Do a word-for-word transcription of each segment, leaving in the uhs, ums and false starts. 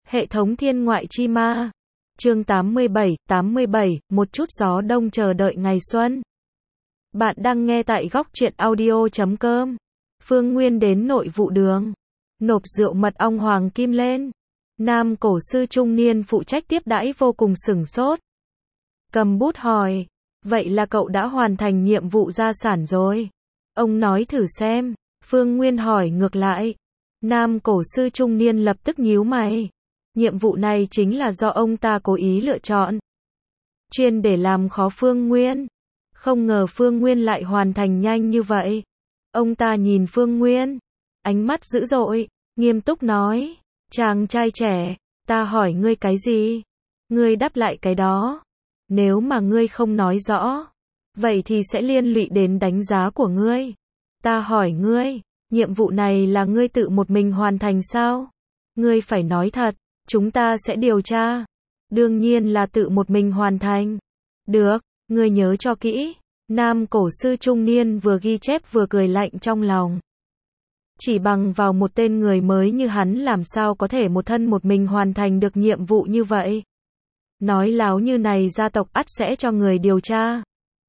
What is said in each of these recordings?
Hệ thống thiên ngoại chi ma. Chương tám mươi bảy, tám mươi bảy, một chút gió đông chờ đợi ngày xuân. Bạn đang nghe tại góc truyện audio chấm com. Phương Nguyên đến nội vụ đường, nộp rượu mật ong hoàng kim lên. Nam cổ sư trung niên phụ trách tiếp đãi vô cùng sửng sốt. Cầm bút hỏi, vậy là cậu đã hoàn thành nhiệm vụ gia sản rồi? Ông nói thử xem. Phương Nguyên hỏi ngược lại. Nam cổ sư trung niên lập tức nhíu mày. Nhiệm vụ này chính là do ông ta cố ý lựa chọn, chuyên để làm khó Phương Nguyên. Không ngờ Phương Nguyên lại hoàn thành nhanh như vậy. Ông ta nhìn Phương Nguyên, ánh mắt dữ dội, nghiêm túc nói, chàng trai trẻ, ta hỏi ngươi cái gì? Ngươi đáp lại cái đó. Nếu mà ngươi không nói rõ, vậy thì sẽ liên lụy đến đánh giá của ngươi. Ta hỏi ngươi, nhiệm vụ này là ngươi tự một mình hoàn thành sao? Ngươi phải nói thật, chúng ta sẽ điều tra. Đương nhiên là tự một mình hoàn thành. Được, ngươi nhớ cho kỹ. Nam cổ sư trung niên vừa ghi chép vừa cười lạnh trong lòng. Chỉ bằng vào một tên người mới như hắn làm sao có thể một thân một mình hoàn thành được nhiệm vụ như vậy. Nói láo như này gia tộc ắt sẽ cho người điều tra.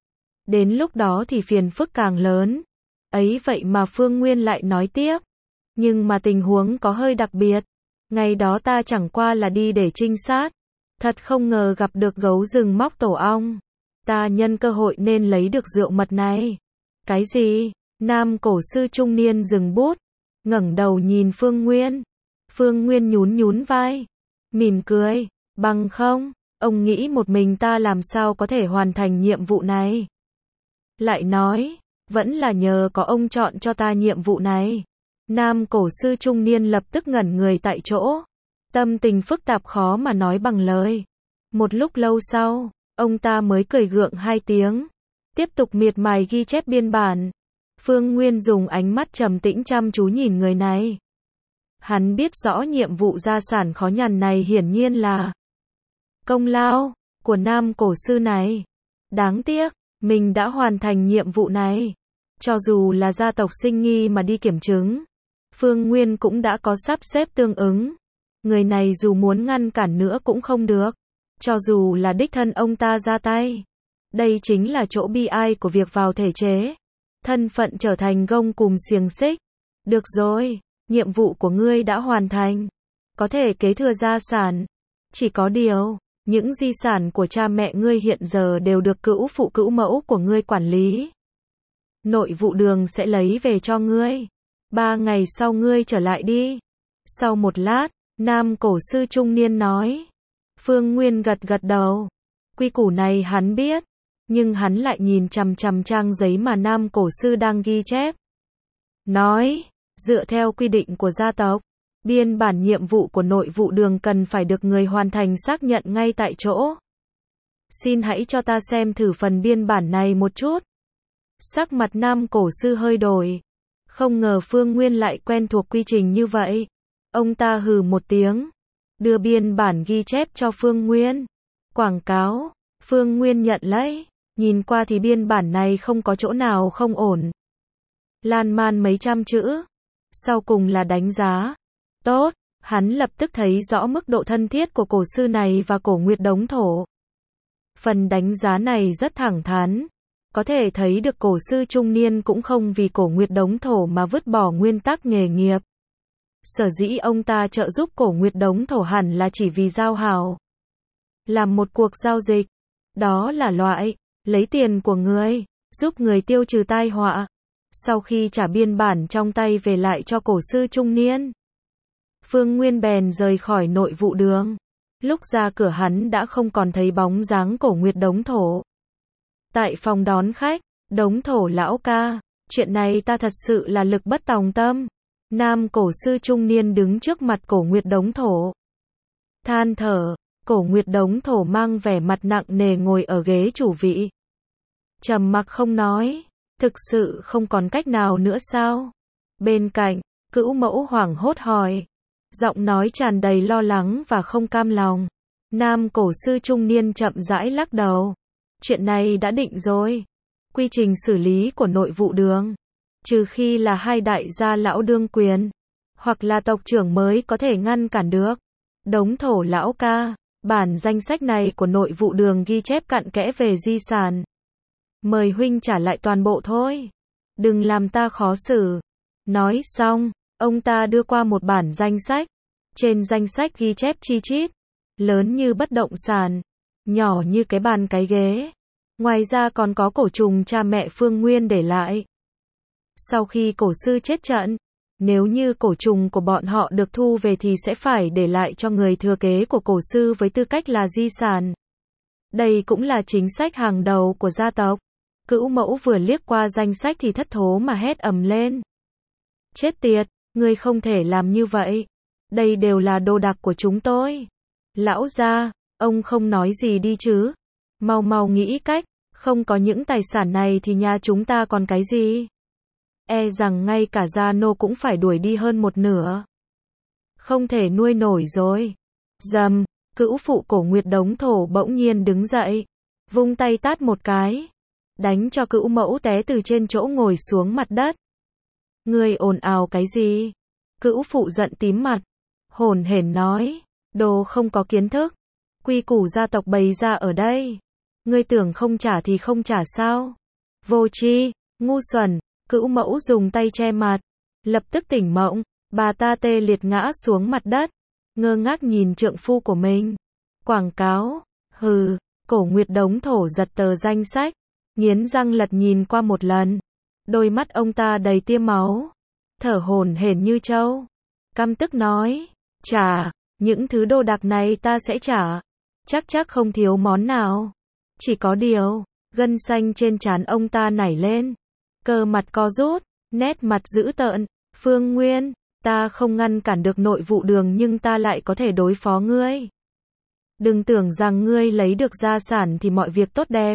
Đến lúc đó thì phiền phức càng lớn. Ấy vậy mà Phương Nguyên lại nói tiếp. Nhưng mà tình huống có hơi đặc biệt. Ngày đó ta chẳng qua là đi để trinh sát. Thật không ngờ gặp được gấu rừng móc tổ ong. Ta nhân cơ hội nên lấy được rượu mật này. Cái gì? Nam cổ sư trung niên dừng bút, ngẩng đầu nhìn Phương Nguyên. Phương Nguyên nhún nhún vai, mỉm cười, bằng không, ông nghĩ một mình ta làm sao có thể hoàn thành nhiệm vụ này. Lại nói, vẫn là nhờ có ông chọn cho ta nhiệm vụ này. Nam cổ sư trung niên lập tức ngẩn người tại chỗ. Tâm tình phức tạp khó mà nói bằng lời. Một lúc lâu sau, ông ta mới cười gượng hai tiếng. Tiếp tục miệt mài ghi chép biên bản. Phương Nguyên dùng ánh mắt trầm tĩnh chăm chú nhìn người này. Hắn biết rõ nhiệm vụ gia sản khó nhằn này hiển nhiên là công lao của nam cổ sư này. Đáng tiếc, mình đã hoàn thành nhiệm vụ này. Cho dù là gia tộc sinh nghi mà đi kiểm chứng, Phương Nguyên cũng đã có sắp xếp tương ứng. Người này dù muốn ngăn cản nữa cũng không được. Cho dù là đích thân ông ta ra tay. Đây chính là chỗ bi ai của việc vào thể chế. Thân phận trở thành gông cùm xiềng xích. Được rồi, nhiệm vụ của ngươi đã hoàn thành. Có thể kế thừa gia sản. Chỉ có điều, những di sản của cha mẹ ngươi hiện giờ đều được cữu phụ cữu mẫu của ngươi quản lý. Nội vụ đường sẽ lấy về cho ngươi. Ba ngày sau ngươi trở lại đi. Sau một lát, nam cổ sư trung niên nói. Phương Nguyên gật gật đầu. Quy củ này hắn biết. Nhưng hắn lại nhìn chằm chằm trang giấy mà nam cổ sư đang ghi chép. Nói, dựa theo quy định của gia tộc, biên bản nhiệm vụ của nội vụ đường cần phải được người hoàn thành xác nhận ngay tại chỗ. Xin hãy cho ta xem thử phần biên bản này một chút. Sắc mặt nam cổ sư hơi đổi. Không ngờ Phương Nguyên lại quen thuộc quy trình như vậy. Ông ta hừ một tiếng, đưa biên bản ghi chép cho Phương Nguyên. Quảng cáo. Phương Nguyên nhận lấy. Nhìn qua thì biên bản này không có chỗ nào không ổn. Lan man mấy trăm chữ. Sau cùng là đánh giá. Tốt, hắn lập tức thấy rõ mức độ thân thiết của cổ sư này và cổ Nguyệt Đống Thổ. Phần đánh giá này rất thẳng thắn. Có thể thấy được cổ sư trung niên cũng không vì cổ Nguyệt Đống Thổ mà vứt bỏ nguyên tắc nghề nghiệp. Sở dĩ ông ta trợ giúp cổ Nguyệt Đống Thổ hẳn là chỉ vì giao hảo. Làm một cuộc giao dịch. Đó là loại lấy tiền của người, giúp người tiêu trừ tai họa. Sau khi trả biên bản trong tay về lại cho cổ sư trung niên, Phương Nguyên bèn rời khỏi nội vụ đường. Lúc ra cửa hắn đã không còn thấy bóng dáng cổ Nguyệt Đống Thổ. Tại phòng đón khách, Đống Thổ lão ca, chuyện này ta thật sự là lực bất tòng tâm. Nam cổ sư trung niên đứng trước mặt cổ Nguyệt Đống Thổ. Than thở. Cổ Nguyệt Đống Thổ mang vẻ mặt nặng nề ngồi ở ghế chủ vị. Trầm mặc không nói. Thực sự không còn cách nào nữa sao? Bên cạnh, cữu mẫu hoảng hốt hỏi. Giọng nói tràn đầy lo lắng và không cam lòng. Nam cổ sư trung niên chậm rãi lắc đầu. Chuyện này đã định rồi. Quy trình xử lý của nội vụ đường. Trừ khi là hai đại gia lão đương quyền. Hoặc là tộc trưởng mới có thể ngăn cản được. Đống thổ lão ca, bản danh sách này của nội vụ đường ghi chép cặn kẽ về di sản. Mời huynh trả lại toàn bộ thôi. Đừng làm ta khó xử. Nói xong, ông ta đưa qua một bản danh sách. Trên danh sách ghi chép chi chít, lớn như bất động sản, nhỏ như cái bàn cái ghế. Ngoài ra còn có cổ trùng cha mẹ Phương Nguyên để lại. Sau khi cổ sư chết trận, nếu như cổ trùng của bọn họ được thu về thì sẽ phải để lại cho người thừa kế của cổ sư với tư cách là di sản. Đây cũng là chính sách hàng đầu của gia tộc. Cữu mẫu vừa liếc qua danh sách thì thất thố mà hét ầm lên. Chết tiệt, ngươi không thể làm như vậy. Đây đều là đồ đạc của chúng tôi. Lão gia, ông không nói gì đi chứ. Mau mau nghĩ cách, không có những tài sản này thì nhà chúng ta còn cái gì? E rằng ngay cả gia nô cũng phải đuổi đi hơn một nửa. Không thể nuôi nổi rồi. Dầm, cữu phụ cổ Nguyệt Đống thổ bỗng nhiên đứng dậy, vung tay tát một cái, đánh cho cữu mẫu té từ trên chỗ ngồi xuống mặt đất. Ngươi ồn ào cái gì? Cữu phụ giận tím mặt, hồn hển nói, đồ không có kiến thức, quy củ gia tộc bày ra ở đây. Ngươi tưởng không trả thì không trả sao? Vô tri, ngu xuẩn. Cữu mẫu dùng tay che mặt, lập tức tỉnh mộng, bà ta tê liệt ngã xuống mặt đất, ngơ ngác nhìn trượng phu của mình. Quảng cáo, hừ, cổ Nguyệt Đống thổ giật tờ danh sách, nghiến răng lật nhìn qua một lần. Đôi mắt ông ta đầy tia máu, thở hổn hển như trâu, căm tức nói, trả, những thứ đồ đạc này ta sẽ trả, chắc chắc không thiếu món nào. Chỉ có điều, gân xanh trên trán ông ta nảy lên. Cơ mặt co rút, nét mặt dữ tợn, Phương Nguyên, ta không ngăn cản được nội vụ đường nhưng ta lại có thể đối phó ngươi. Đừng tưởng rằng ngươi lấy được gia sản thì mọi việc tốt đẹp.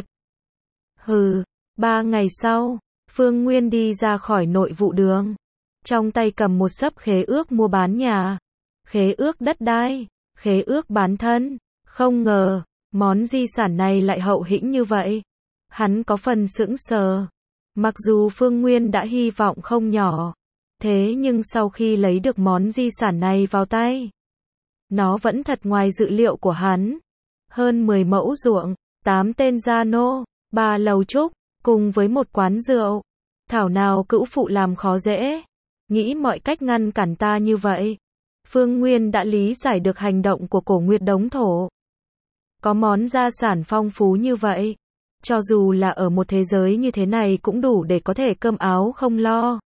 Hừ, ba ngày sau, Phương Nguyên đi ra khỏi nội vụ đường. Trong tay cầm một xấp khế ước mua bán nhà, khế ước đất đai, khế ước bán thân. Không ngờ, món di sản này lại hậu hĩnh như vậy. Hắn có phần sững sờ. Mặc dù Phương Nguyên đã hy vọng không nhỏ, thế nhưng sau khi lấy được món di sản này vào tay, nó vẫn thật ngoài dự liệu của hắn. Hơn mười mẫu ruộng, tám tên gia nô, ba lầu trúc, cùng với một quán rượu. Thảo nào cữu phụ làm khó dễ, nghĩ mọi cách ngăn cản ta như vậy. Phương Nguyên đã lý giải được hành động của cổ Nguyệt Đống thổ. Có món gia sản phong phú như vậy, cho dù là ở một thế giới như thế này cũng đủ để có thể cơm áo không lo.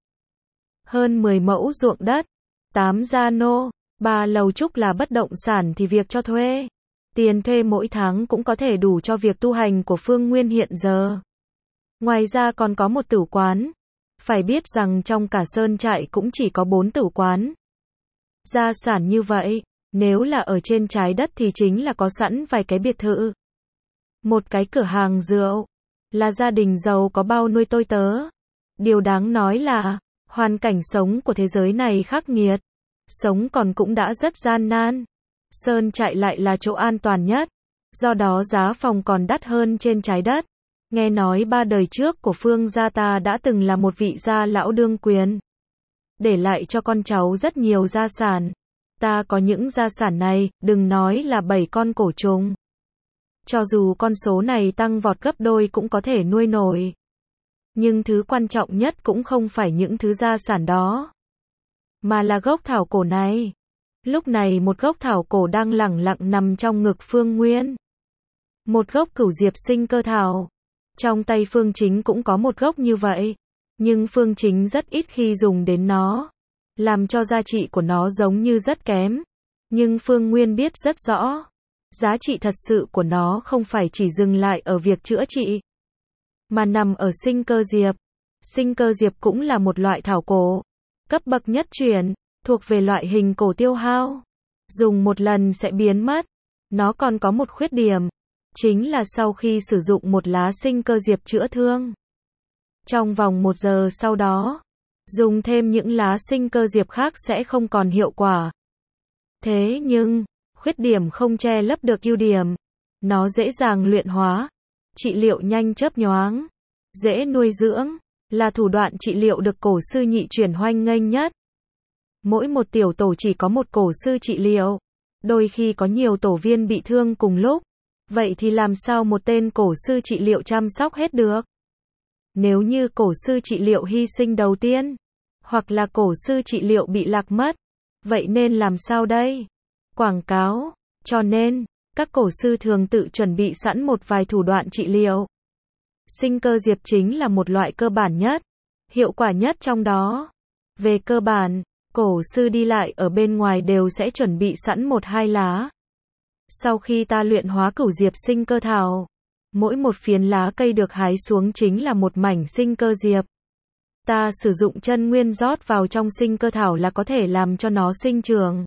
Hơn mười mẫu ruộng đất, tám gia nô, ba lầu trúc là bất động sản thì việc cho thuê, tiền thuê mỗi tháng cũng có thể đủ cho việc tu hành của Phương Nguyên hiện giờ. Ngoài ra còn có một tử quán. Phải biết rằng trong cả sơn trại cũng chỉ có bốn tử quán. Gia sản như vậy, nếu là ở trên trái đất thì chính là có sẵn vài cái biệt thự. Một cái cửa hàng rượu, là gia đình giàu có bao nuôi tôi tớ. Điều đáng nói là, hoàn cảnh sống của thế giới này khắc nghiệt. Sống còn cũng đã rất gian nan. Sơn trại lại là chỗ an toàn nhất. Do đó giá phòng còn đắt hơn trên trái đất. Nghe nói ba đời trước của Phương gia ta đã từng là một vị gia lão đương quyền. Để lại cho con cháu rất nhiều gia sản. Ta có những gia sản này, đừng nói là bảy con cổ trùng. Cho dù con số này tăng vọt gấp đôi cũng có thể nuôi nổi. Nhưng thứ quan trọng nhất cũng không phải những thứ gia sản đó, mà là gốc thảo cổ này. Lúc này một gốc thảo cổ đang lẳng lặng nằm trong ngực Phương Nguyên. Một gốc cửu diệp sinh cơ thảo. Trong tay Phương Chính cũng có một gốc như vậy. Nhưng Phương Chính rất ít khi dùng đến nó, làm cho giá trị của nó giống như rất kém. Nhưng Phương Nguyên biết rất rõ, giá trị thật sự của nó không phải chỉ dừng lại ở việc chữa trị, mà nằm ở sinh cơ diệp. Sinh cơ diệp cũng là một loại thảo cổ, cấp bậc nhất chuyển, thuộc về loại hình cổ tiêu hao. Dùng một lần sẽ biến mất. Nó còn có một khuyết điểm, chính là sau khi sử dụng một lá sinh cơ diệp chữa thương, trong vòng một giờ sau đó, dùng thêm những lá sinh cơ diệp khác sẽ không còn hiệu quả. Thế nhưng, khuyết điểm không che lấp được ưu điểm. Nó dễ dàng luyện hóa, trị liệu nhanh chớp nhoáng, dễ nuôi dưỡng, là thủ đoạn trị liệu được cổ sư nhị chuyển hoanh nghênh nhất. Mỗi một tiểu tổ chỉ có một cổ sư trị liệu, Đôi khi có nhiều tổ viên bị thương cùng lúc. Vậy thì làm sao một tên cổ sư trị liệu chăm sóc hết được? Nếu như cổ sư trị liệu hy sinh đầu tiên, hoặc là cổ sư trị liệu bị lạc mất, vậy nên làm sao đây? Quảng cáo. Cho nên, các cổ sư thường tự chuẩn bị sẵn một vài thủ đoạn trị liệu. Sinh cơ diệp chính là một loại cơ bản nhất, hiệu quả nhất trong đó. Về cơ bản, cổ sư đi lại ở bên ngoài đều sẽ chuẩn bị sẵn một hai lá. Sau khi ta luyện hóa cửu diệp sinh cơ thảo, mỗi một phiến lá cây được hái xuống chính là một mảnh sinh cơ diệp. Ta sử dụng chân nguyên rót vào trong sinh cơ thảo là có thể làm cho nó sinh trưởng,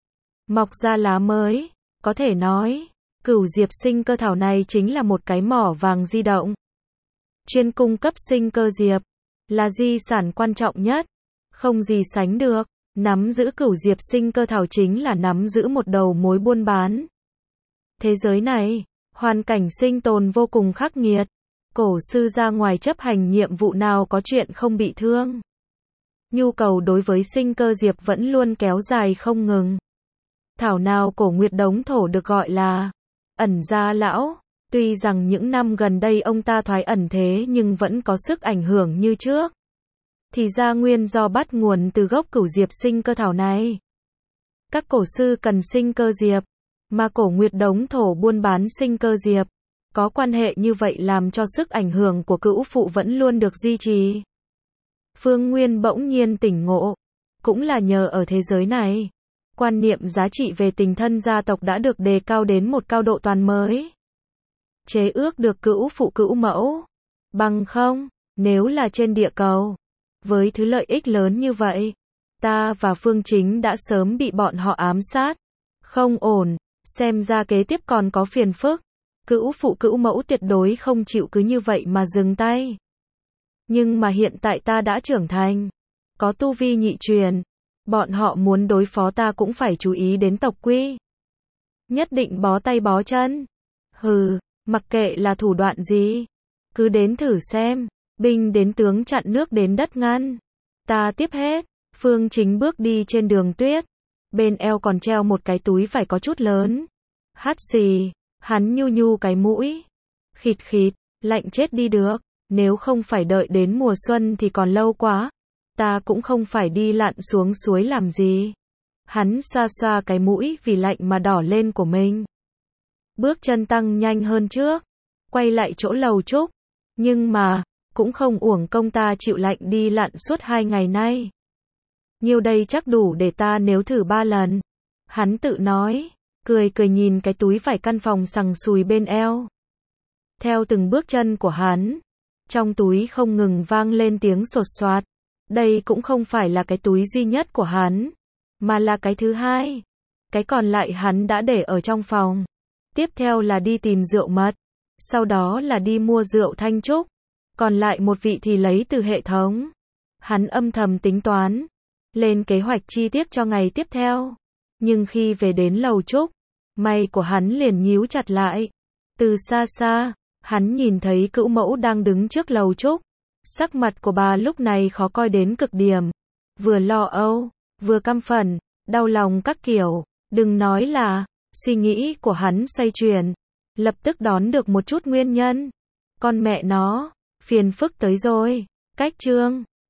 mọc ra lá mới. Có thể nói, cửu diệp sinh cơ thảo này chính là một cái mỏ vàng di động. Chuyên cung cấp sinh cơ diệp, là di sản quan trọng nhất, không gì sánh được. Nắm giữ cửu diệp sinh cơ thảo chính là nắm giữ một đầu mối buôn bán. Thế giới này, hoàn cảnh sinh tồn vô cùng khắc nghiệt. Cổ sư ra ngoài chấp hành nhiệm vụ nào có chuyện không bị thương. Nhu cầu đối với sinh cơ diệp vẫn luôn kéo dài không ngừng. Thảo nào cổ Nguyệt Đống Thổ được gọi là ẩn gia lão. Tuy rằng những năm gần đây ông ta thoái ẩn thế nhưng vẫn có sức ảnh hưởng như trước. Thì ra nguyên do bắt nguồn từ gốc cửu diệp sinh cơ thảo này. Các cổ sư cần sinh cơ diệp, mà cổ Nguyệt Đống Thổ buôn bán sinh cơ diệp. Có quan hệ như vậy làm cho sức ảnh hưởng của cửu phụ vẫn luôn được duy trì. Phương Nguyên bỗng nhiên tỉnh ngộ. Cũng là nhờ ở thế giới này, quan niệm giá trị về tình thân gia tộc đã được đề cao đến một cao độ toàn mới. Chế ước được cửu phụ cửu mẫu. Bằng không, nếu là trên địa cầu, với thứ lợi ích lớn như vậy, ta và Phương Chính đã sớm bị bọn họ ám sát. Không ổn, xem ra kế tiếp còn có phiền phức. Cửu phụ cửu mẫu tuyệt đối không chịu cứ như vậy mà dừng tay. Nhưng mà hiện tại ta đã trưởng thành, có tu vi nhị truyền, bọn họ muốn đối phó ta cũng phải chú ý đến tộc quy. Nhất định bó tay bó chân. Hừ, mặc kệ là thủ đoạn gì, cứ đến thử xem, binh đến tướng chặn nước đến đất ngăn. Ta tiếp hết. Phương Chính bước đi trên đường tuyết, bên eo còn treo một cái túi vải có chút lớn. Hắt xì, hắn nhu nhu cái mũi. Khịt khịt, lạnh chết đi được, nếu không phải đợi đến mùa xuân thì còn lâu quá. Ta cũng không phải đi lặn xuống suối làm gì. Hắn xoa xoa cái mũi vì lạnh mà đỏ lên của mình. Bước chân tăng nhanh hơn trước, quay lại chỗ lầu trúc. Nhưng mà, cũng không uổng công ta chịu lạnh đi lặn suốt hai ngày nay. Nhiêu đây chắc đủ để ta nếu thử ba lần. Hắn tự nói, cười cười nhìn cái túi vải căn phòng sằng sùi bên eo. Theo từng bước chân của hắn, trong túi không ngừng vang lên tiếng sột soạt. Đây cũng không phải là cái túi duy nhất của hắn, mà là cái thứ hai. Cái còn lại hắn đã để ở trong phòng. Tiếp theo là đi tìm rượu mật, sau đó là đi mua rượu thanh trúc, còn lại một vị thì lấy từ hệ thống. Hắn âm thầm tính toán, lên kế hoạch chi tiết cho ngày tiếp theo. Nhưng khi về đến lầu trúc, mày của hắn liền nhíu chặt lại. Từ xa xa, hắn nhìn thấy cữu mẫu đang đứng trước lầu trúc. Sắc mặt của bà lúc này khó coi đến cực điểm. Vừa lo âu, vừa căm phẫn, đau lòng các kiểu. Đừng nói là, suy nghĩ của hắn xoay chuyển. Lập tức đón được một chút nguyên nhân. Con mẹ nó, phiền phức tới rồi. Cách chương